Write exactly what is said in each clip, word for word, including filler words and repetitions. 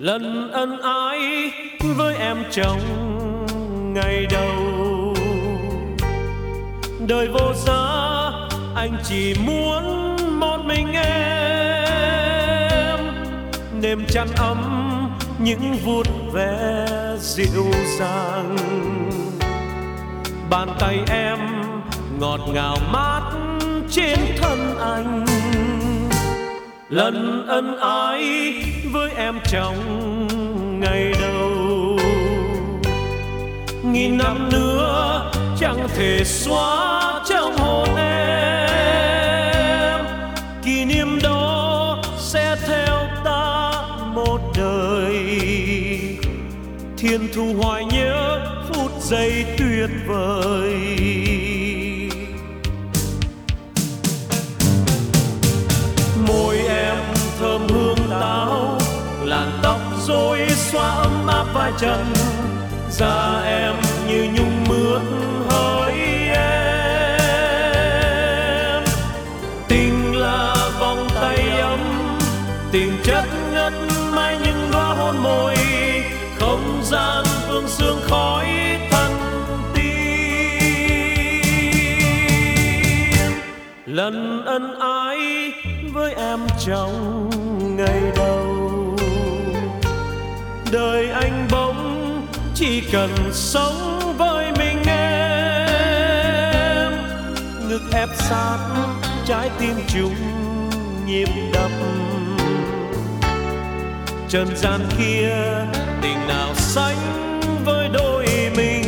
lần ân ái với em trong ngày đầu. Đời vô giá, anh chỉ muốn một mình em, đêm chăn ấm những vuốt ve dịu dàng, bàn tay em ngọt ngào mát trên thân anh. Lần ân ái với em trong ngày đầu, nghìn năm nữa chẳng thể xóa trong hồn em. Kỷ niệm đó sẽ theo ta một đời, thiên thu hoài nhớ phút giây tuyệt vời. Môi em thơm hương táo, làn tóc rối xóa ấm áp vai trần, da em như nhung mướt hỡi em. Tình là vòng tay ấm, tình chất ngất mãi những đóa hôn môi, không gian vương sương khói thân tin. Lần ân ái với em trong ngày đầu, đời anh bỗng chỉ cần sống với mình em. Ngực ép sát trái tim chung nhịp đập, trần gian kia tình nào sánh với đôi mình.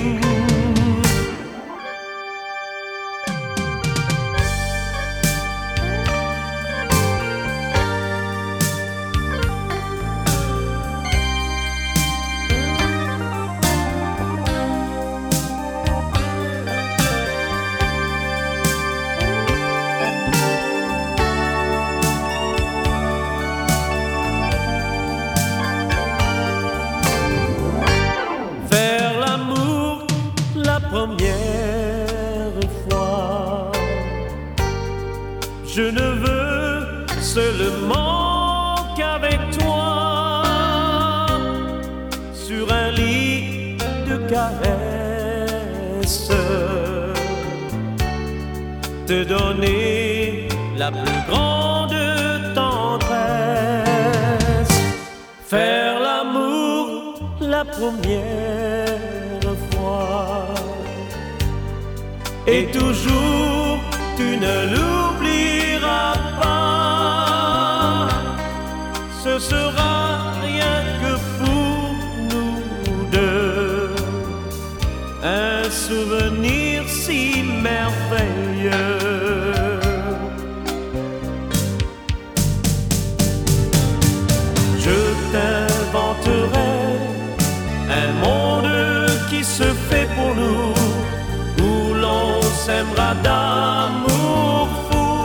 Première fois, je ne veux seulement qu'avec toi, sur un lit de caresses, te donner la plus grande tendresse, faire l'amour la première fois. Et toujours tu ne l'oublieras pas, ce sera rien que pour nous deux, un souvenir si merveilleux. Je t'inventerai un monde qui se fait pour nous, s'aimera d'amour fou.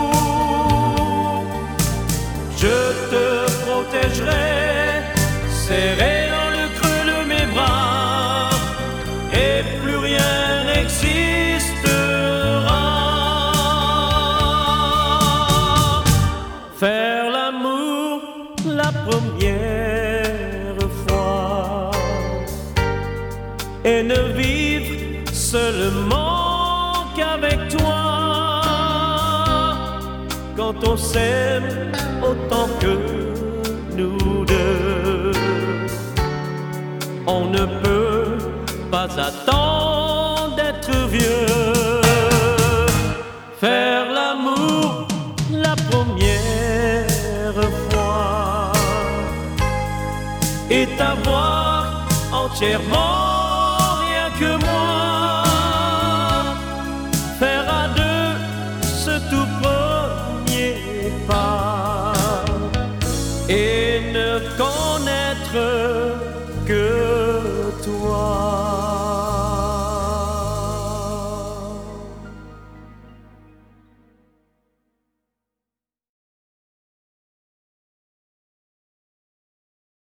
Je te protégerai, serré dans le creux de mes bras, et plus rien n'existera. Faire l'amour la première fois, et ne vivre seulement qu'avec toi. Quand on s'aime autant que nous deux, on ne peut pas attendre d'être vieux. Faire l'amour la première fois et t'avoir entièrement